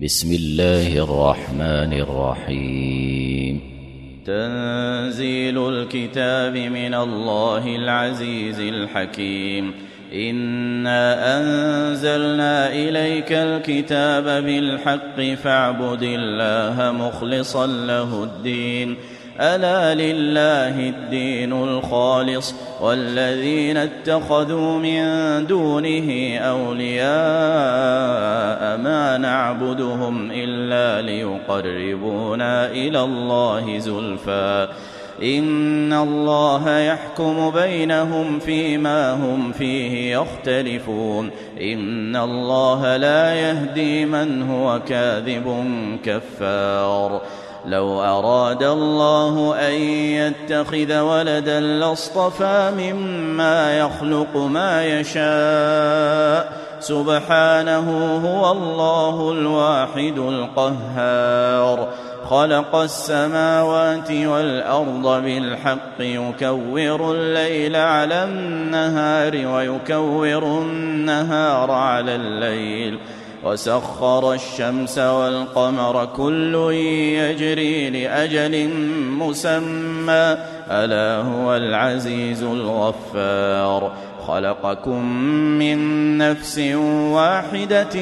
بسم الله الرحمن الرحيم. تنزيل الكتاب من الله العزيز الحكيم. إنا أنزلنا إليك الكتاب بالحق فاعبد الله مخلصا له الدين. ألا لله الدين الخالص والذين اتخذوا من دونه أولياء ما نعبدهم إلا ليقربونا إلى الله زلفى إن الله يحكم بينهم فيما هم فيه يختلفون. إن الله لا يهدي من هو كاذب كفار. لو أراد الله أن يتخذ ولدا لاصطفى مما يخلق ما يشاء سبحانه هو الله الواحد القهار. خلق السماوات والأرض بالحق يكور الليل على النهار ويكور النهار على الليل وسخر الشمس والقمر كل يجري لأجل مسمى ألا هو العزيز الغفار. خلقكم من نفس واحدة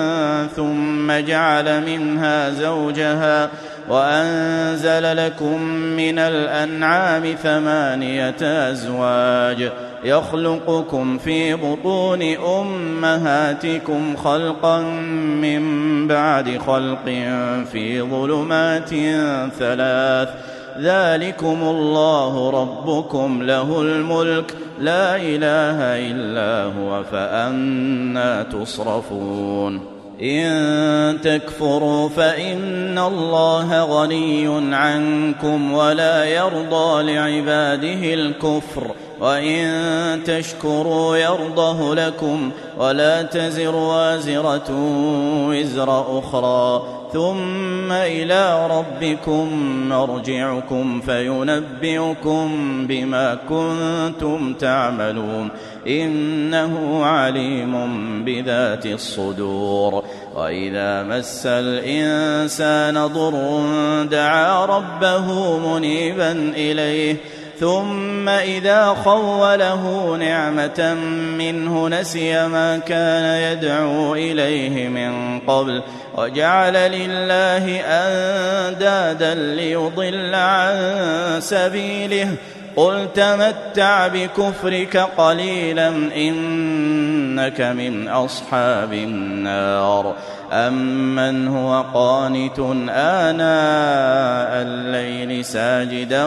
ثم جعل منها زوجها وأنزل لكم من الأنعام 8 أزواج يخلقكم في بطون أمهاتكم خلقا من بعد خلق في ظلمات 3 ذلكم الله ربكم له الملك لا إله إلا هو فأنى تصرفون. إن تكفروا فإن الله غني عنكم ولا يرضى لعباده الكفر وإن تشكروا يرضه لكم ولا تزر وازرة وزر أخرى ثم إلى ربكم مرجعكم فينبئكم بما كنتم تعملون إنه عليم بذات الصدور. وإذا مس الإنسان ضر دعا ربه منيبا إليه ثم إذا خوله نعمة منه نسي ما كان يدعو إليه من قبل وجعل لله أندادا ليضل عن سبيله قل تمتع بكفرك قليلا إنك من أصحاب النار. أمن هو قانت آناء الليل ساجدا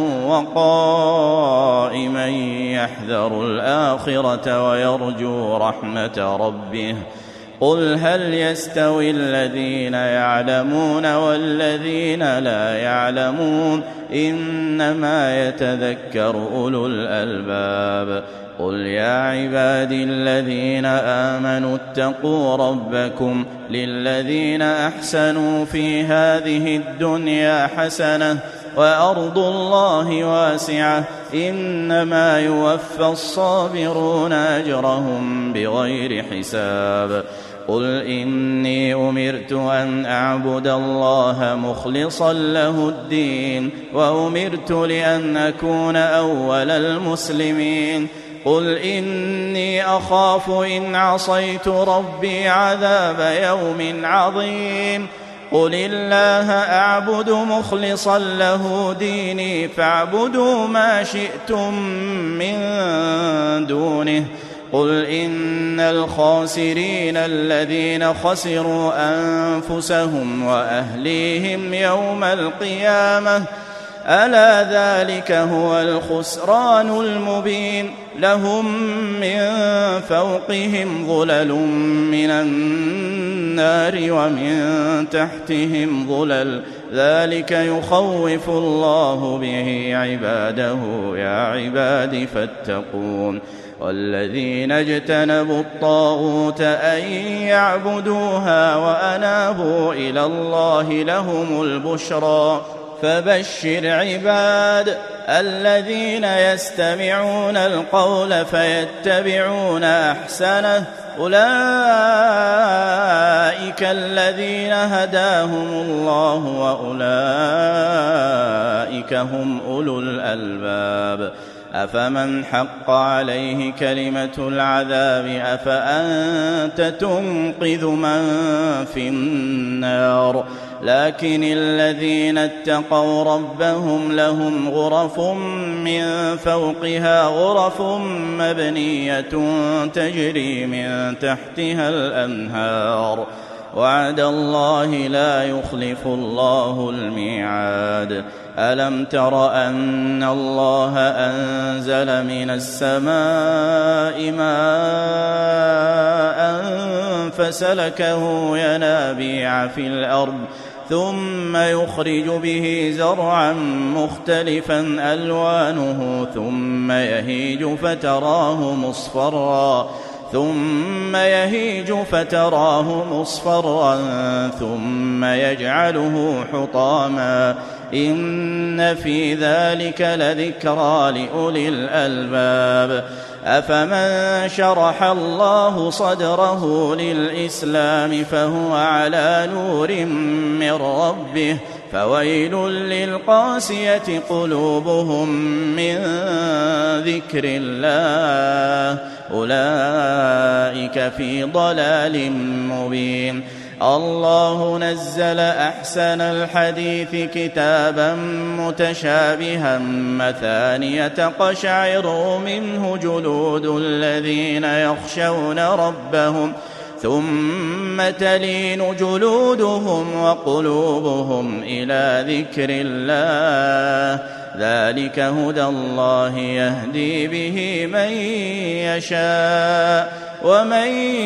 وقائما يحذر الآخرة ويرجو رحمة ربه قل هل يستوي الذين يعلمون والذين لا يعلمون إنما يتذكر أولو الألباب. قل يا عبادي الذين آمنوا اتقوا ربكم للذين أحسنوا في هذه الدنيا حسنة وأرض الله واسعة إنما يوفى الصابرون أجرهم بغير حساب. قل إني أمرت أن أعبد الله مخلصا له الدين وأمرت لأن أكون أول المسلمين. قل إني أخاف إن عصيت ربي عذاب يوم عظيم. قل الله أعبد مخلصا له ديني فاعبدوا ما شئتم من دونه. قل إن الخاسرين الذين خسروا أنفسهم وأهليهم يوم القيامة ألا ذلك هو الخسران المبين. لهم من فوقهم ظلل من النار ومن تحتهم ظلل ذلك يخوف الله به عباده يا عباد فاتقون. والذين اجتنبوا الطاغوت أن يعبدوها وأنابوا إلى الله لهم البشرى فبشر عباد الذين يستمعون القول فيتبعون أحسنه أولئك الذين هداهم الله وأولئك هم أولو الألباب أفمن حق عليه كلمة العذاب أفأنت تنقذ من في النار لكن الذين اتقوا ربهم لهم غرف من فوقها غرف مبنية تجري من تحتها الأنهار وعد الله لا يخلف الله الميعاد ألم تر أن الله أنزل من السماء ماء فسلكه ينابيع في الأرض ثم يخرج به زرعا مختلفا ألوانه ثم يهيج فتراه مصفرا ثم يجعله حطاما إن في ذلك لذكرى لأولي الألباب أفمن شرح الله صدره للإسلام فهو على نور من ربه فويل للقاسية قلوبهم من ذكر الله أولئك في ضلال مبين الله نزل أحسن الحديث كتابا متشابها مثانية تقشعر منه جلود الذين يخشون ربهم ثم تلين جلودهم وقلوبهم إلى ذكر الله ذلك هدى الله يهدي به من يشاء ومن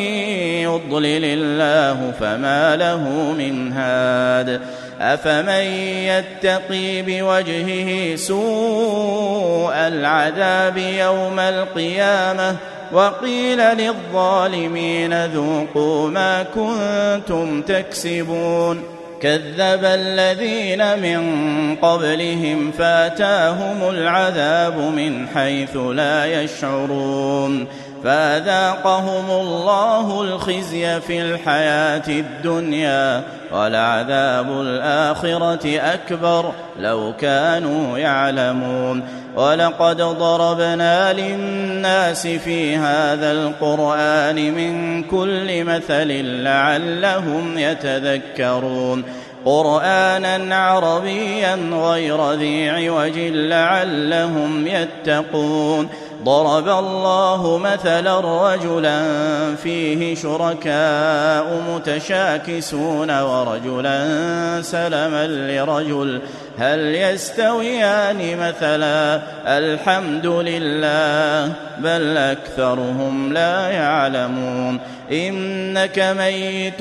يضلل الله فما له من هاد أفمن يتقي بوجهه سوء العذاب يوم القيامة وقيل للظالمين ذوقوا ما كنتم تكسبون كذب الذين من قبلهم فاتاهم العذاب من حيث لا يشعرون فأذاقهم الله الخزي في الحياة الدنيا ولعذاب الآخرة أكبر لو كانوا يعلمون ولقد ضربنا للناس في هذا القرآن من كل مثل لعلهم يتذكرون قرآنا عربيا غير ذي عوج لعلهم يتقون ضرب الله مثلا رجلا فيه شركاء متشاكسون ورجلا سلما لرجل هل يستويان مثلا الحمد لله بل أكثرهم لا يعلمون إنك ميت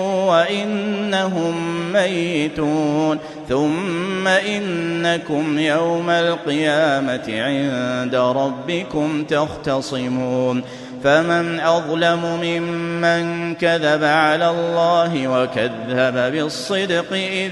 وإنهم ميتون ثم إنكم يوم القيامة عند ربكم تختصمون فمن أظلم ممن كذب على الله وكذب بالصدق إذ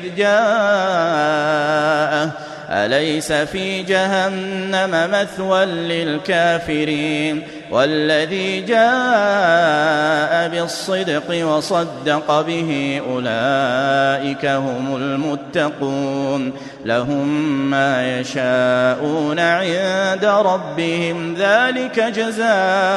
جاءه أليس في جهنم مثوى للكافرين والذي جاء بالصدق وصدق به أولئك هم المتقون لهم ما يشاءون عند ربهم ذلك جزاء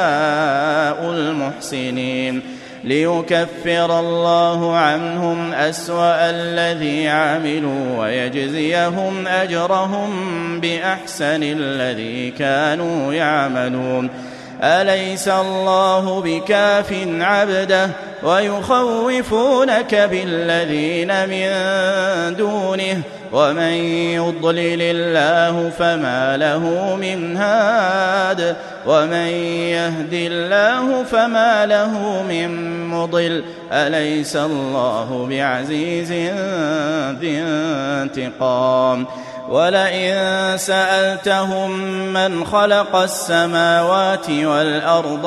المحسنين ليكفر الله عنهم أسوأ الذي عملوا ويجزيهم أجرهم بأحسن الذي كانوا يعملون أليس الله بكاف عبده ويخوفونك بالذين من دونه ومن يضلل الله فما له من هاد ومن يهد الله فما له من مضل أليس الله بعزيز ذي انتقام ولئن سألتهم من خلق السماوات والأرض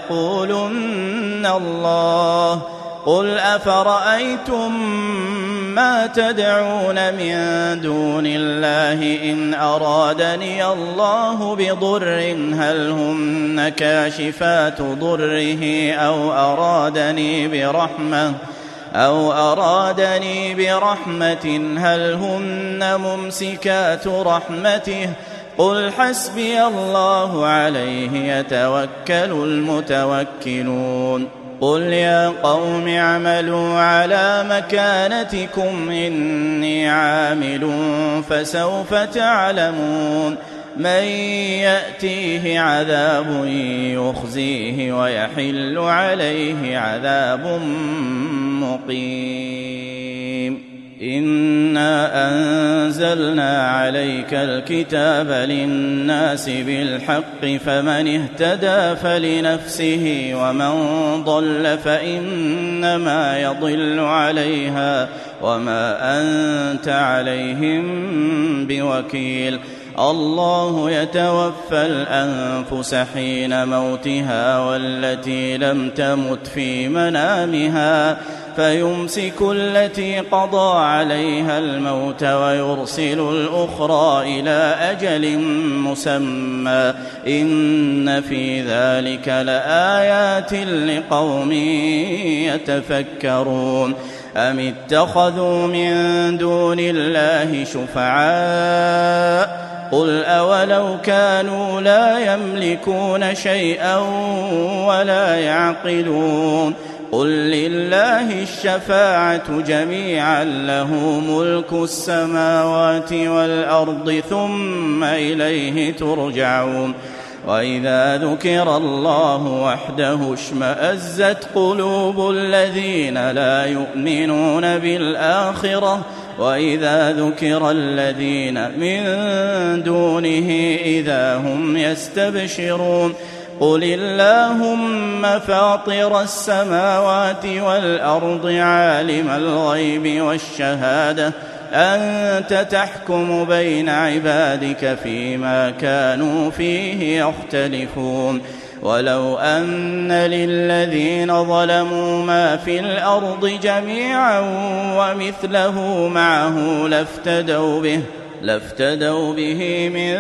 ليقولن الله قل أفرأيتم ما تدعون من دون الله إن أرادني الله بضر هل هن كاشفات ضره أو أرادني برحمة هل هن ممسكات رحمته قل حسبي الله عليه يتوكل المتوكلون قل يا قوم اعملوا على مكانتكم إني عامل فسوف تعلمون من يأتيه عذاب يخزيه ويحل عليه عذاب مقيم إنا أنزلنا عليك الكتاب للناس بالحق فمن اهتدى فلنفسه ومن ضل فإنما يضل عليها وما أنت عليهم بوكيل الله يتوفى الأنفس حين موتها والتي لم تمت في منامها فيمسك التي قضى عليها الموت ويرسل الأخرى إلى أجل مسمى إن في ذلك لآيات لقوم يتفكرون أم اتخذوا من دون الله شفعاء قل أولو كانوا لا يملكون شيئا ولا يعقلون قل لله الشفاعة جميعا له ملك السماوات والأرض ثم إليه ترجعون وإذا ذكر الله وحده اشمأزت قلوب الذين لا يؤمنون بالآخرة وإذا ذكر الذين من دونه إذا هم يستبشرون قل اللهم فاطر السماوات والأرض عالم الغيب والشهادة أنت تحكم بين عبادك فيما كانوا فيه يختلفون ولو أن للذين ظلموا ما في الأرض جميعا ومثله معه لافتدوا به من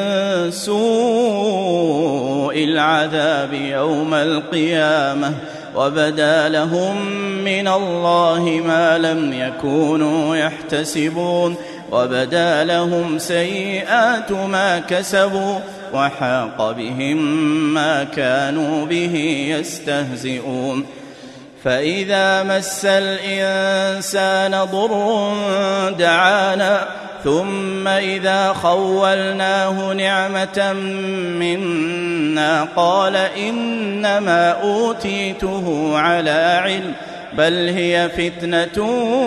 سوء العذاب يوم القيامة وبدا لهم من الله ما لم يكونوا يحتسبون وبدا لهم سيئات ما كسبوا وحاق بهم ما كانوا به يستهزئون فإذا مس الإنسان ضر دعانا ثم إذا خولناه نعمة منا قال إنما أوتيته على علم بل هي فتنة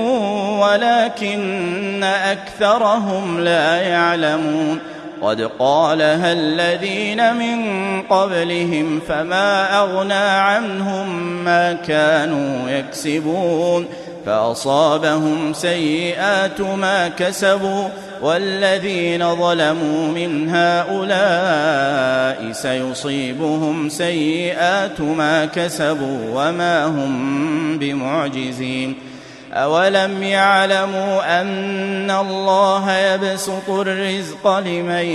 ولكن أكثرهم لا يعلمون قد قالها الذين من قبلهم فما أغنى عنهم ما كانوا يكسبون فأصابهم سيئات ما كسبوا والذين ظلموا من هؤلاء سيصيبهم سيئات ما كسبوا وما هم بمعجزين أولم يعلموا أن الله يبسط الرزق لمن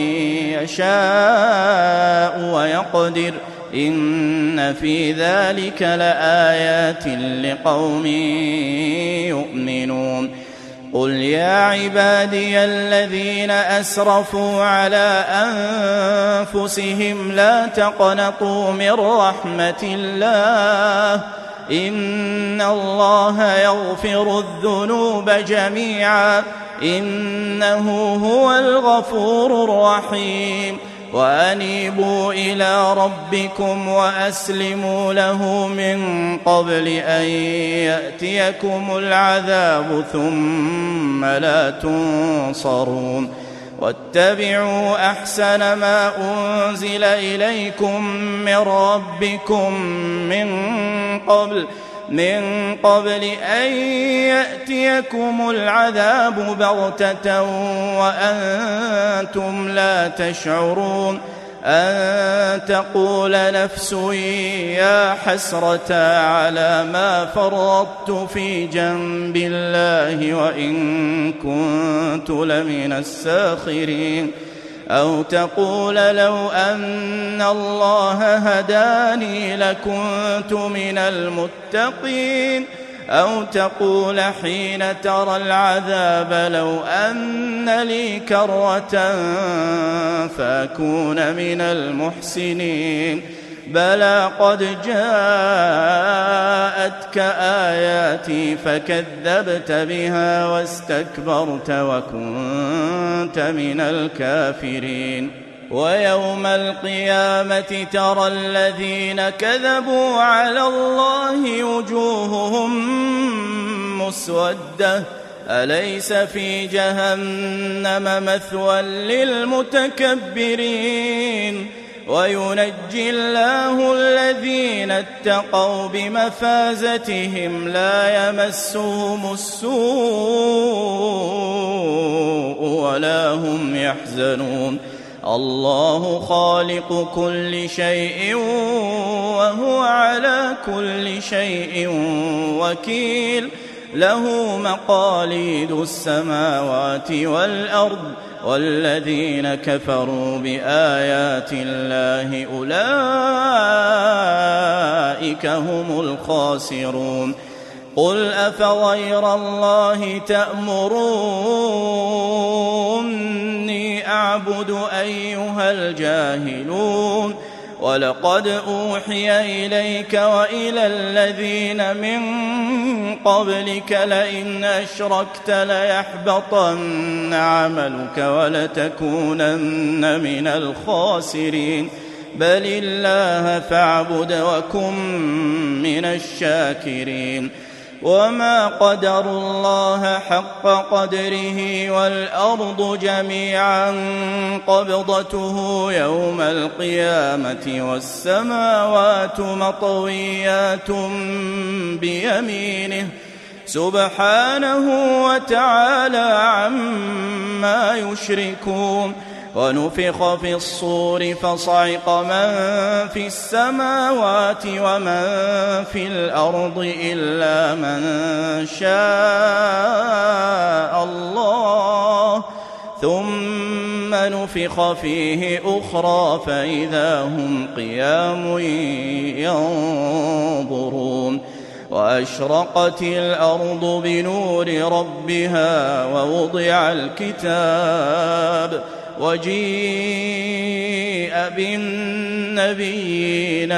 يشاء ويقدر إن في ذلك لآيات لقوم يؤمنون قل يا عبادي الذين أسرفوا على أنفسهم لا تقنطوا من رحمة الله إن الله يغفر الذنوب جميعا إنه هو الغفور الرحيم وأنيبوا إلى ربكم وأسلموا له من قبل أن يأتيكم العذاب ثم لا تنصرون واتبعوا أحسن ما أنزل إليكم من ربكم من قبل أن يأتيكم العذاب بغتة وأنتم لا تشعرون أن تقول نفس يا حسرة على ما فرطت في جنب الله وإن كنت لمن الساخرين أو تقول لو أن الله هداني لكنت من المتقين أو تقول حين ترى العذاب لو أن لي كرة فأكون من المحسنين بلى قد جاءتك آياتي فكذبت بها واستكبرت وكنت من الكافرين ويوم القيامة ترى الذين كذبوا على الله وجوههم مسودة أليس في جهنم مثوى للمتكبرين وينجي الله الذين اتقوا بمفازتهم لا يمسهم السوء ولا هم يحزنون الله خالق كل شيء وهو على كل شيء وكيل له مقاليد السماوات والأرض والذين كفروا بآيات الله أولئك هم الخاسرون قل أفغير الله تأمروني أعبد أيها الجاهلون ولقد أوحي إليك وإلى الذين من قبلك لئن أشركت ليحبطن عملك ولتكونن من الخاسرين بل الله فاعبد وكن من الشاكرين وما قدروا الله حق قدره والأرض جميعا قبضته يوم القيامة والسماوات مطويات بيمينه سبحانه وتعالى عما يشركون ونفخ في الصور فصعق من في السماوات ومن في الأرض إلا من شاء الله ثم نفخ فيه أخرى فإذا هم قيام ينظرون وأشرقت الأرض بنور ربها ووضع الكتاب وجيء بالنبيين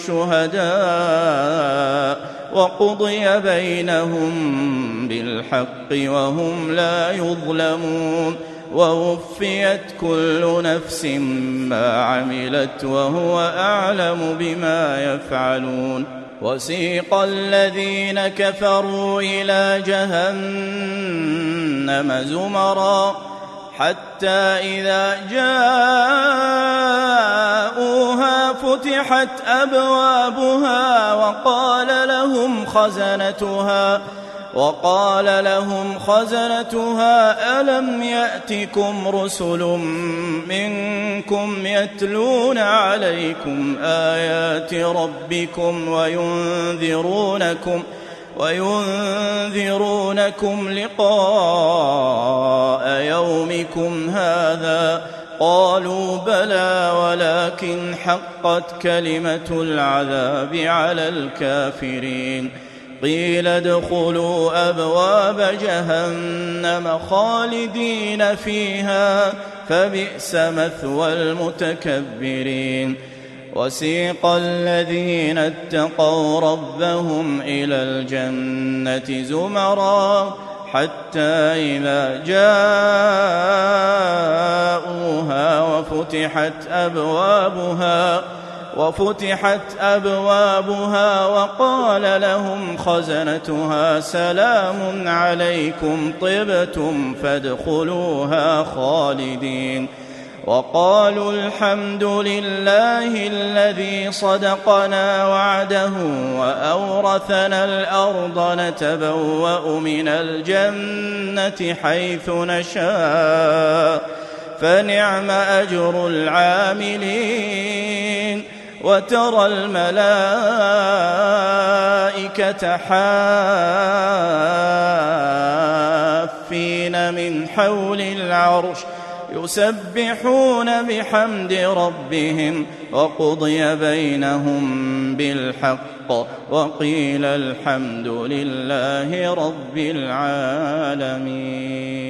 والشهداء وقضي بينهم بالحق وهم لا يظلمون ووفيت كل نفس ما عملت وهو أعلم بما يفعلون وسيق الذين كفروا إلى جهنم زمرا حتى إذا جاءوها فتحت أبوابها وقال لهم خزنتها ألم يأتكم رسل منكم يتلون عليكم آيات ربكم وينذرونكم لقاء يومكم هذا قالوا بلى ولكن حقت كلمة العذاب على الكافرين قيل ادخلوا أبواب جهنم خالدين فيها فبئس مثوى المتكبرين وسيق الذين اتقوا ربهم إلى الجنة زمرا حتى إذا جاءوها وفتحت أبوابها وقال لهم خزنتها سلام عليكم طبتم فادخلوها خالدين وقالوا الحمد لله الذي صدقنا وعده وأورثنا الأرض نتبوأ من الجنة حيث نشاء فنعم أجر العاملين. وترى الملائكة حافين من حول العرش يسبحون بحمد ربهم وقضي بينهم بالحق وقيل الحمد لله رب العالمين.